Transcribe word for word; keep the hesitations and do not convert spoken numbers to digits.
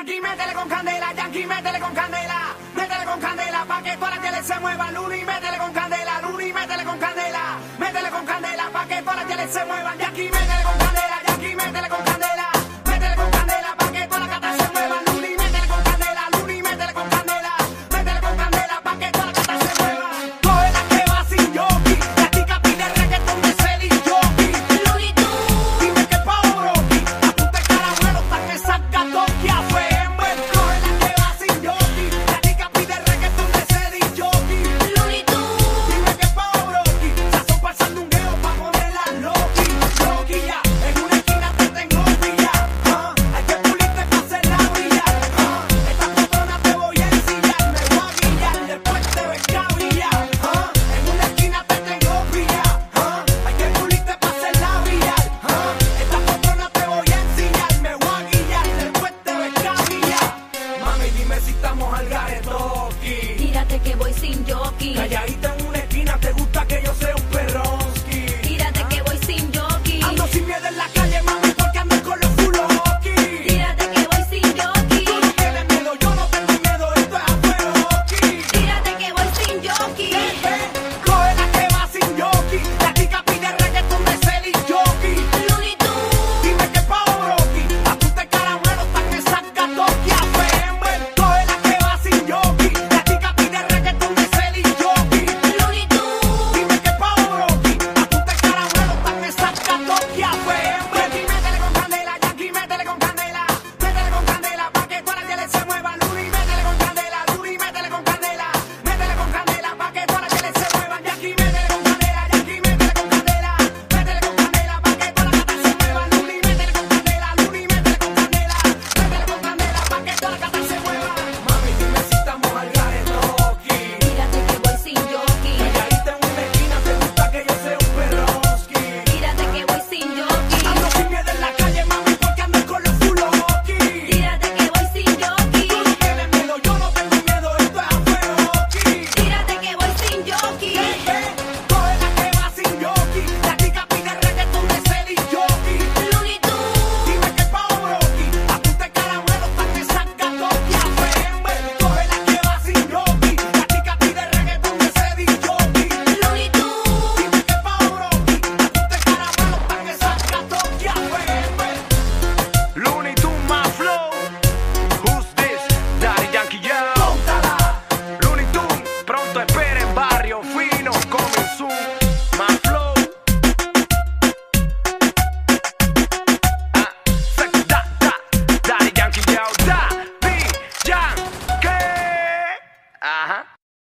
Yankee, métele con candela, Yankee, métele con candela, métele con candela, pa' que todas las teles se muevan, Luni, métele con candela, Luni, métele con candela, métele con candela, pa' que todas las teles se muevan, Yankee, métele con candela, Yankee, métele con candela.